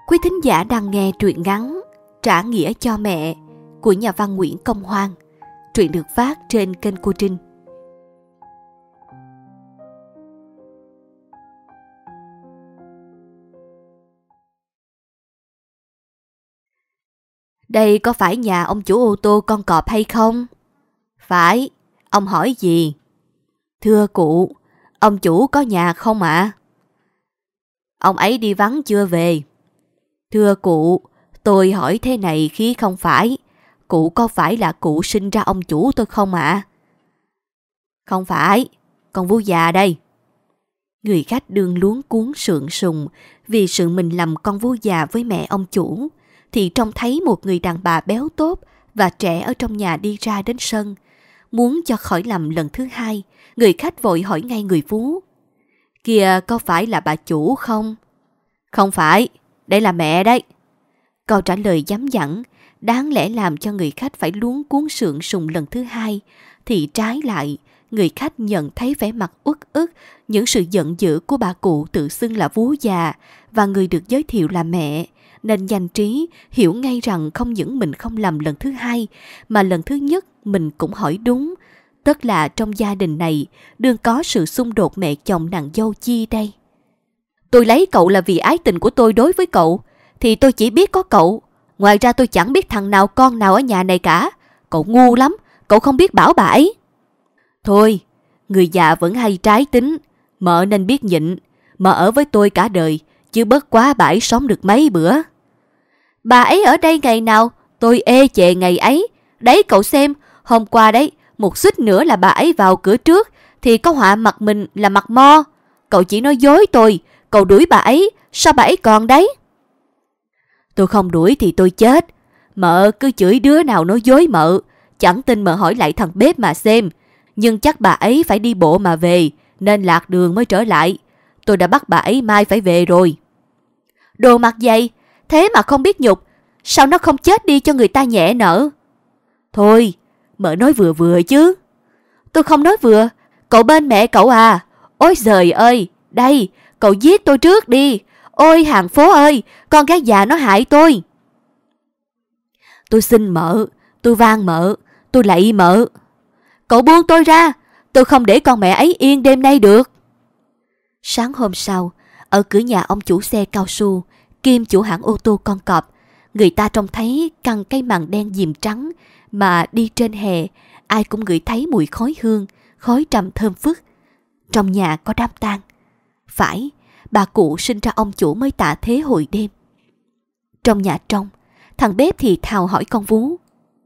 Quý thính giả đang nghe truyện ngắn Trả nghĩa cho mẹ của nhà văn Nguyễn Công Hoan. Truyện được phát trên kênh cô Trinh. Đây có phải nhà ông chủ ô tô con cọp hay không? Phải. Ông hỏi gì? Thưa cụ, ông chủ có nhà không ạ? Ông ấy đi vắng chưa về? Thưa cụ, tôi hỏi thế này khi không phải. Cụ có phải là cụ sinh ra ông chủ tôi không ạ? Không phải, con vú già đây. Người khách đương luống cuống sượng sùng vì sự mình lầm con vú già với mẹ ông chủ, thì trông thấy một người đàn bà béo tốt và trẻ ở trong nhà đi ra đến sân. Muốn cho khỏi lầm lần thứ hai, người khách vội hỏi ngay người vú. Kìa, có phải là bà chủ không? Không phải, đây là mẹ đấy. Câu trả lời dám dẳng, đáng lẽ làm cho người khách phải luống cuống sượng sùng lần thứ hai, thì trái lại, người khách nhận thấy vẻ mặt uất ức, những sự giận dữ của bà cụ tự xưng là vú già và người được giới thiệu là mẹ, nên nhanh trí hiểu ngay rằng không những mình không lầm lần thứ hai, mà lần thứ nhất mình cũng hỏi đúng. Tức là trong gia đình này đương có sự xung đột mẹ chồng nàng dâu chi đây. Tôi lấy cậu là vì ái tình của tôi đối với cậu, thì tôi chỉ biết có cậu. Ngoài ra tôi chẳng biết thằng nào con nào ở nhà này cả. Cậu ngu lắm, cậu không biết bảo bà ấy. Thôi, người già vẫn hay trái tính, mợ nên biết nhịn. Mợ ở với tôi cả đời, chứ bất quá bà ấy sống được mấy bữa. Bà ấy ở đây ngày nào, tôi ê chệ ngày ấy. Đấy cậu xem, hôm qua đấy, một suýt nữa là bà ấy vào cửa trước, thì có họa mặt mình là mặt mo. Cậu chỉ nói dối tôi, cậu đuổi bà ấy, sao bà ấy còn đấy? Tôi không đuổi thì tôi chết. Mợ cứ chửi đứa nào nói dối mợ. Chẳng tin mợ hỏi lại thằng bếp mà xem. Nhưng chắc bà ấy phải đi bộ mà về, nên lạc đường mới trở lại. Tôi đã bắt bà ấy mai phải về rồi. Đồ mặt dày, thế mà không biết nhục. Sao nó không chết đi cho người ta nhẹ nợ? Thôi, mợ nói vừa vừa chứ. Tôi không nói vừa, cậu bên mẹ cậu à. Ôi giời ơi, đây, cậu giết tôi trước đi. Ôi hàng phố ơi, con gái già nó hại tôi. Tôi xin mợ, tôi van mợ, tôi lạy mợ. Cậu buông tôi ra, tôi không để con mẹ ấy yên đêm nay được. Sáng hôm sau, ở cửa nhà ông chủ xe cao su, kiêm chủ hãng ô tô con cọp, người ta trông thấy căn cây màn đen diềm trắng mà đi trên hè, ai cũng ngửi thấy mùi khói hương, khói trầm thơm phức. Trong nhà có đám tang. Phải, bà cụ sinh ra ông chủ mới tạ thế hồi đêm. Trong nhà trong, thằng bếp thì thào hỏi con vú.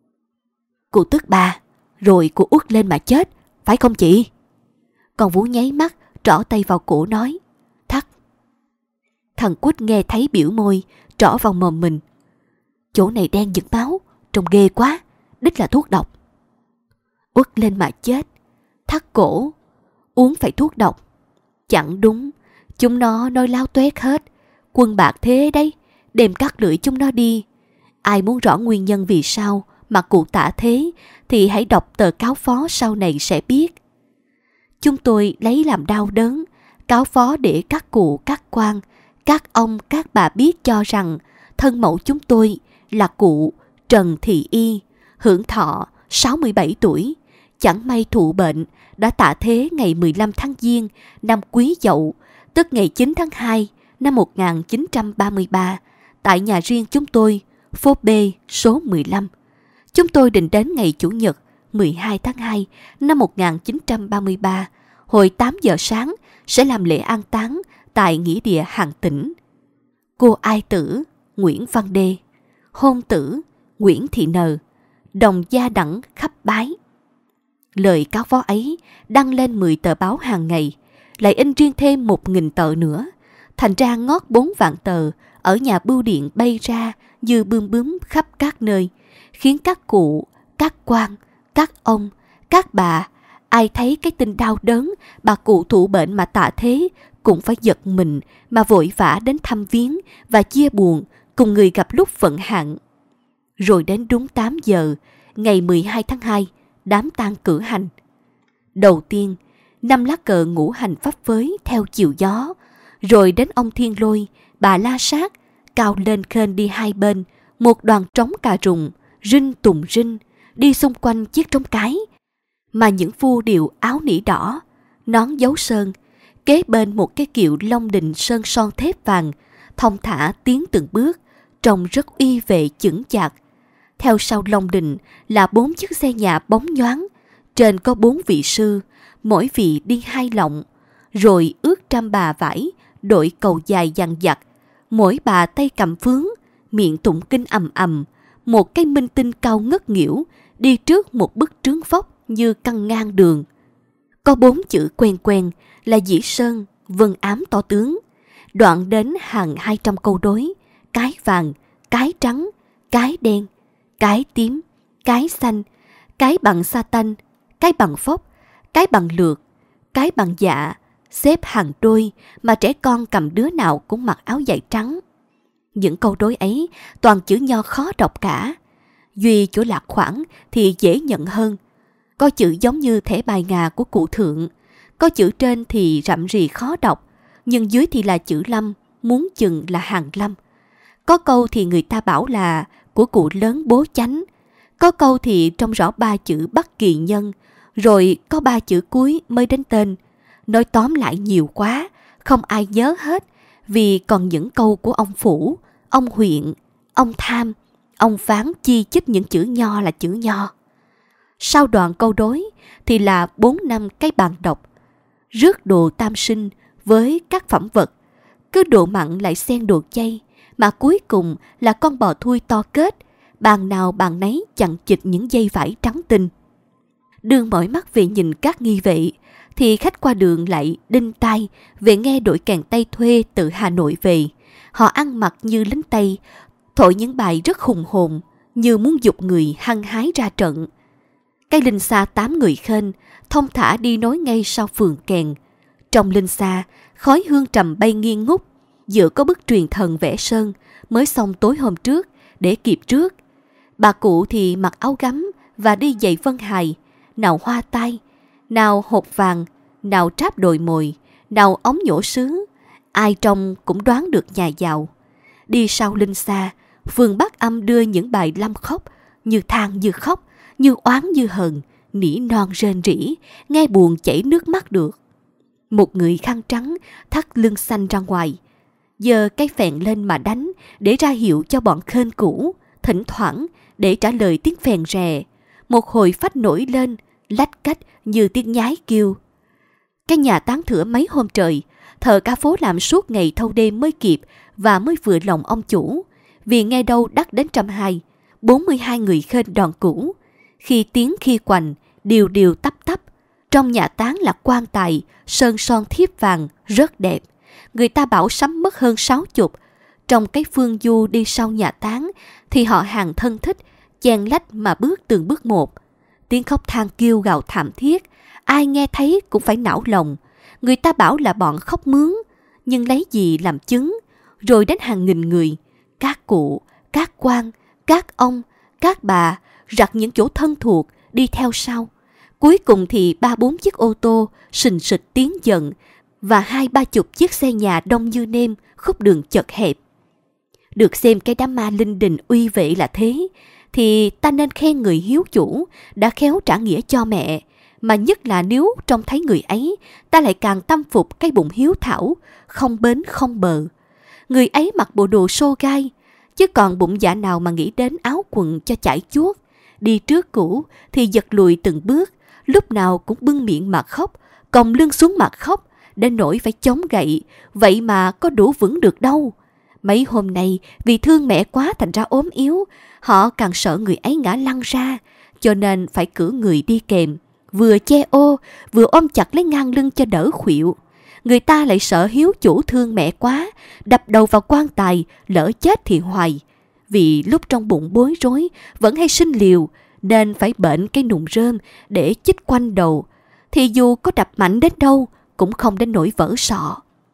Cụ tức bà, rồi cụ uất lên mà chết, phải không chị? Con vú nháy mắt, trỏ tay vào cổ nói, thắt. Thằng Quýt nghe thấy biểu môi, trỏ vào mồm mình. Chỗ này đen giật máu, trông ghê quá, đích là thuốc độc. Uất lên mà chết, thắt cổ, uống phải thuốc độc. Chẳng đúng, chúng nó nói láo tuét hết. Quân bạc thế đấy, đem cắt lưỡi chúng nó đi. Ai muốn rõ nguyên nhân vì sao mà cụ tả thế, thì hãy đọc tờ cáo phó sau này sẽ biết. Chúng tôi lấy làm đau đớn, cáo phó để các cụ, các quan, các ông, các bà biết cho rằng thân mẫu chúng tôi là cụ Trần Thị Y, hưởng thọ 67 tuổi, chẳng may thụ bệnh, đã tạ thế ngày 15 tháng Giêng năm Quý Dậu, tức ngày 9 tháng 2 năm 1933, tại nhà riêng chúng tôi, phố B, số 15. Chúng tôi định đến ngày Chủ nhật 12 tháng 2 năm 1933, hồi 8 giờ sáng sẽ làm lễ an táng tại nghĩa địa Hàng Tĩnh. Cô ai tử Nguyễn Văn Đê, hôn tử Nguyễn Thị N, đồng gia đẳng khắp bái. Lời cáo phó ấy đăng lên 10 tờ báo hàng ngày, lại in riêng thêm 1.000 tờ nữa. Thành ra ngót 4 vạn tờ ở nhà bưu điện bay ra như bươm bướm khắp các nơi, khiến các cụ, các quan, các ông, các bà, ai thấy cái tin đau đớn bà cụ thụ bệnh mà tạ thế cũng phải giật mình mà vội vã đến thăm viếng và chia buồn cùng người gặp lúc vận hạn. Rồi đến đúng 8 giờ, ngày 12 tháng 2, đám tang cử hành. Đầu tiên, 5 lá cờ ngũ hành phấp phới theo chiều gió, rồi đến ông Thiên Lôi, bà La Sát, cao lên khênh đi hai bên, một đoàn trống cà rùng, rinh tùng rinh, đi xung quanh chiếc trống cái. Mà những phu đều áo nỉ đỏ, nón dấu sơn, kế bên một cái kiệu Long Đình sơn son thép vàng, thong thả tiến từng bước, trông rất uy vệ chững chạc. Theo sau Long Đình là 4 chiếc xe nhà bóng nhoáng, trên có 4 vị sư, mỗi vị đi 2 lọng, rồi ước trăm bà vải, đội cầu dài dằng dặc, mỗi bà tay cầm phướng, miệng tụng kinh ầm ầm, một cái minh tinh cao ngất nghĩu đi trước một bức trướng vóc như căng ngang đường. Có 4 chữ quen quen là Dĩ Sơn, vân ám to tướng, đoạn đến hàng 200 câu đối: cái vàng, cái trắng, cái đen, cái tím, cái xanh, cái bằng sa tanh, cái bằng phốc, cái bằng lược, cái bằng dạ, xếp hàng đôi mà trẻ con cầm đứa nào cũng mặc áo dài trắng. Những câu đối ấy toàn chữ nho khó đọc cả, duy chỗ lạc khoảng thì dễ nhận hơn. Có chữ giống như thẻ bài ngà của cụ thượng, có chữ trên thì rậm rì khó đọc, nhưng dưới thì là chữ lâm, muốn chừng là hàng lâm. Có câu thì người ta bảo là của cụ lớn bố chánh, có câu thì trông rõ 3 chữ Bắc Kỳ Nhân, rồi có 3 chữ cuối mới đến tên. Nói tóm lại nhiều quá, không ai nhớ hết, vì còn những câu của ông Phủ, ông Huyện, ông Tham, ông Phán chi chích những chữ nho là chữ nho. Sau đoạn câu đối thì là 4 năm cái bàn đọc, rước đồ tam sinh với các phẩm vật, cứ độ mặn lại xen đồ chay, mà cuối cùng là con bò thui to kết, bàn nào bàn nấy chằng chịt những dây vải trắng tinh. Đương mỏi mắt về nhìn các nghi vệ, thì khách qua đường lại đinh tai về nghe đội kèn Tây thuê từ Hà Nội về. Họ ăn mặc như lính Tây, thổi những bài rất hùng hồn, như muốn giục người hăng hái ra trận. Cái linh xa 8 người khênh, thông thả đi nối ngay sau phường kèn. Trong linh xa, khói hương trầm bay nghiêng ngút, giữa có bức truyền thần vẽ sơn, mới xong tối hôm trước, để kịp trước. Bà cụ thì mặc áo gấm và đi giày vân hài, nào hoa tai, nào hột vàng, nào tráp đồi mồi, nào ống nhổ sứ, ai trông cũng đoán được nhà giàu. Đi sau linh xa, phường Bắc Âm đưa những bài lâm khóc, như than như khóc, như oán như hờn, nỉ non rên rỉ, nghe buồn chảy nước mắt được. Một người khăn trắng thắt lưng xanh ra ngoài, giơ cái phèn lên mà đánh để ra hiệu cho bọn khên cũ, thỉnh thoảng để trả lời tiếng phèn rè. Một hồi phách nổi lên, lách cách như tiếng nhái kêu. Cái nhà tán thửa mấy hôm trời, thợ cả phố làm suốt ngày thâu đêm mới kịp và mới vừa lòng ông chủ, vì nghe đâu đắt đến 120, 42 người khên đòn cũ, khi tiếng khi quành, điều điều tấp tấp. Trong nhà tán là quan tài, sơn son thiếp vàng, rất đẹp. Người ta bảo sắm mất hơn 60. Trong cái phương du đi sau nhà tán thì họ hàng thân thích, chen lách mà bước từng bước một. Tiếng khóc than kêu gào thảm thiết, ai nghe thấy cũng phải não lòng. Người ta bảo là bọn khóc mướn, nhưng lấy gì làm chứng? Rồi đến hàng nghìn người, các cụ, các quan, các ông, các bà, rặt những chỗ thân thuộc đi theo sau. Cuối cùng thì 3-4 chiếc ô tô sình sịch tiến dần, và 20-30 chiếc xe nhà đông như nêm, khúc đường chật hẹp. Được xem cái đám ma linh đình uy vệ là thế, thì ta nên khen người hiếu chủ đã khéo trả nghĩa cho mẹ, mà nhất là nếu trông thấy người ấy, ta lại càng tâm phục cái bụng hiếu thảo, không bến không bờ. Người ấy mặc bộ đồ xô gai, chứ còn bụng dạ nào mà nghĩ đến áo quần cho chải chuốt. Đi trước cũ thì giật lùi từng bước, lúc nào cũng bưng miệng mà khóc, còng lưng xuống mà khóc, đến nỗi phải chống gậy, vậy mà có đủ vững được đâu. Mấy hôm nay vì thương mẹ quá thành ra ốm yếu, họ càng sợ người ấy ngã lăn ra, cho nên phải cử người đi kèm, vừa che ô, vừa ôm chặt lấy ngang lưng cho đỡ khuỵu. Người ta lại sợ hiếu chủ thương mẹ quá, đập đầu vào quan tài, lỡ chết thì hoài. Vì lúc trong bụng bối rối, vẫn hay sinh liều, nên phải bệnh cái nùng rơm để chích quanh đầu, thì dù có đập mạnh đến đâu, cũng không đến nỗi vỡ sọ.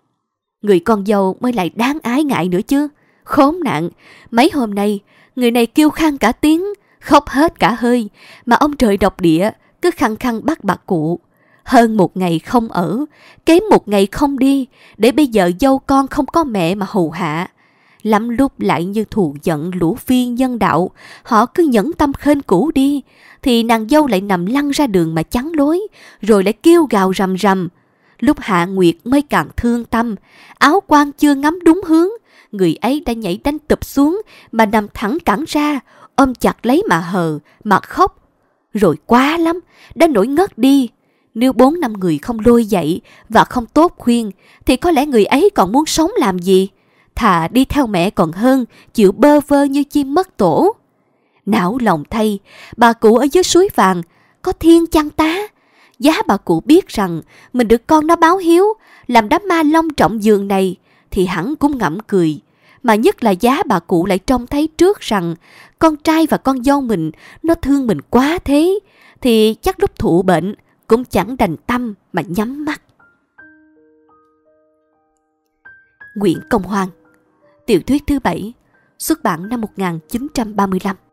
Người con dâu mới lại đáng ái ngại nữa chứ. Khốn nạn, mấy hôm nay, người này kêu khan cả tiếng, khóc hết cả hơi, mà ông trời độc địa cứ khăng khăng bắt bà cụ. Hơn 1 ngày không ở, kém 1 ngày không đi, để bây giờ dâu con không có mẹ mà hầu hạ. Lắm lúc lại như thù giận lũ phi nhân đạo, họ cứ nhẫn tâm khênh cũ đi, thì nàng dâu lại nằm lăn ra đường mà chắn lối, rồi lại kêu gào rầm rầm. Lúc Hạ Nguyệt mới càng thương tâm, áo quan chưa ngắm đúng hướng, người ấy đã nhảy đánh tụp xuống mà nằm thẳng cẳng ra, ôm chặt lấy mà hờ, mà khóc. Rồi quá lắm, đã nổi ngất đi. Nếu 4-5 người không lôi dậy và không tốt khuyên, thì có lẽ người ấy còn muốn sống làm gì? Thà đi theo mẹ còn hơn, chịu bơ vơ như chim mất tổ. Não lòng thay, bà cụ ở dưới suối vàng, có thiên chăng tá? Giá bà cụ biết rằng mình được con nó báo hiếu, làm đám ma long trọng giường này, thì hẳn cũng ngậm cười. Mà nhất là giá bà cụ lại trông thấy trước rằng con trai và con dâu mình nó thương mình quá thế, thì chắc lúc thụ bệnh cũng chẳng đành tâm mà nhắm mắt. Nguyễn Công Hoan, tiểu thuyết thứ 7, xuất bản năm 1935.